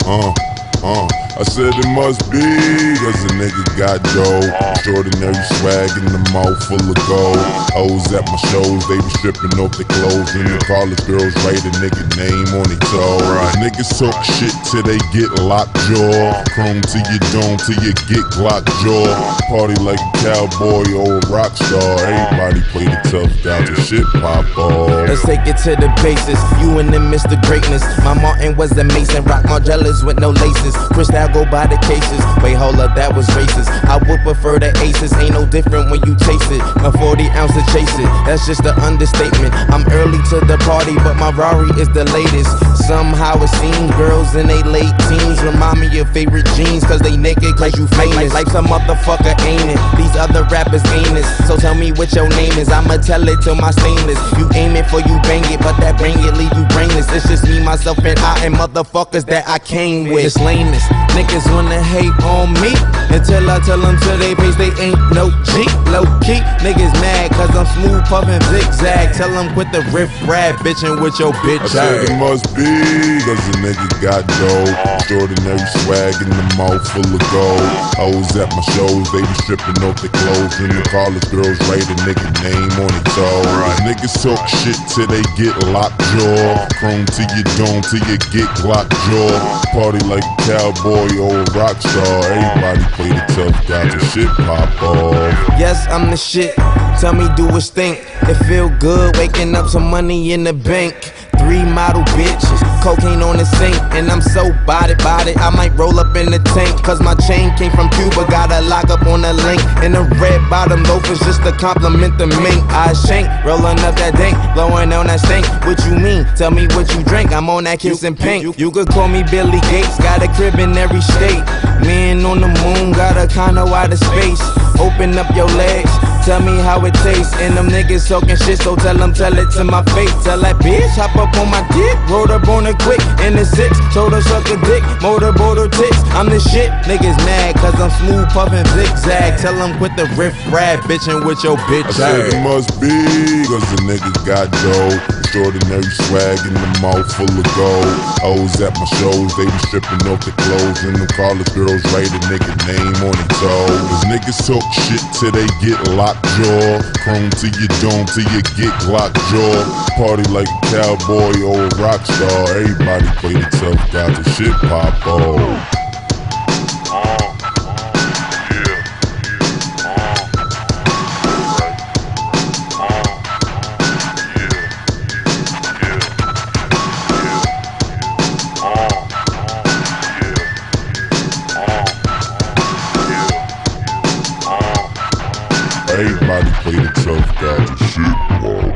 I said it must be, cause a nigga got dough. Extraordinary swag in the mouth full of gold. Hoes at my shows, they be stripping off their clothes. And the college girls write a nigga name on their toe. Niggas talk shit till they get locked jaw. Chrome to your dome till you get Glock jaw. Party like a cowboy or a rock star. Everybody play the tough guy till shit pop off. Let's take it to the basis. You and them Mr. Greatness. My Martin was a Mason. Rock Margellas with no laces. Cristal go by the cases. Wait, hold up, that was racist. I would prefer the aces. Ain't no different when you taste it. A 40 ounce to chase it. That's just an understatement. I'm early to the party, but my Rari is the latest. Somehow it seems girls in they late teens remind me of favorite jeans, cause they naked, cause you famous. Like some motherfucker ain't it. These other rappers ain't it. So tell me what your name is. I'ma tell it till my stainless. You aim it for you bang it, but that bang it leave you brainless. It's just me, myself, and I, and motherfuckers that I came with. It's lameness. Niggas wanna hate on me until I tell them to they face they ain't no G. Low key, niggas mad cause I'm smooth puffin' zigzag. Tell them quit the riff rap bitchin' with your bitch. I said it must be, cause a nigga got dough. Extraordinary swag in the mouth full of gold. Hoes at my shows, they be stripping off their clothes. And the college girls write a nigga name on their toe. Niggas talk shit till they get locked jaw. Chrome to your dome till you get Glock jaw. Party like a cowboy or a rock star. Everybody play the tough guy till shit pop off. Yes, I'm the shit. Tell me, do it stink? It feel good waking up some money in the bank. 3 model bitches, cocaine on the sink, and I'm so body. I might roll up in the tank, cause my chain came from Cuba. Got a lock up on the link, and the red bottom loafers just to compliment the mink. I shank, rolling up that dank, blowing on that stank. What you mean? Tell me what you drink. I'm on that kiss and pink. You could call me Billy Gates, got a crib in every state. Man on the moon, got a condo out of space. Open up your legs, tell me how it tastes. And them niggas talking shit, so tell it to my face. Tell that bitch, hop up on my dick, rolled up on it quick. In the 6, told her suck a dick, motorboat her tits. I'm the shit, niggas mad, cause I'm smooth puffin' zigzag. Tell them quit the riff rap bitchin' with your bitch. I said it must be, cause the niggas got dough. Extraordinary swag in the mouth full of gold. Hoes at my shows, they be stripping off their clothes. And the college girls write a nigga name on their toe. Cause niggas talk shit till they get locked jaw. Chrome to your dome till you get Glock jaw. Party like a cowboy or a rock star. Everybody play the tough guy till shit pop off. Everybody play the tough guy till shit pop.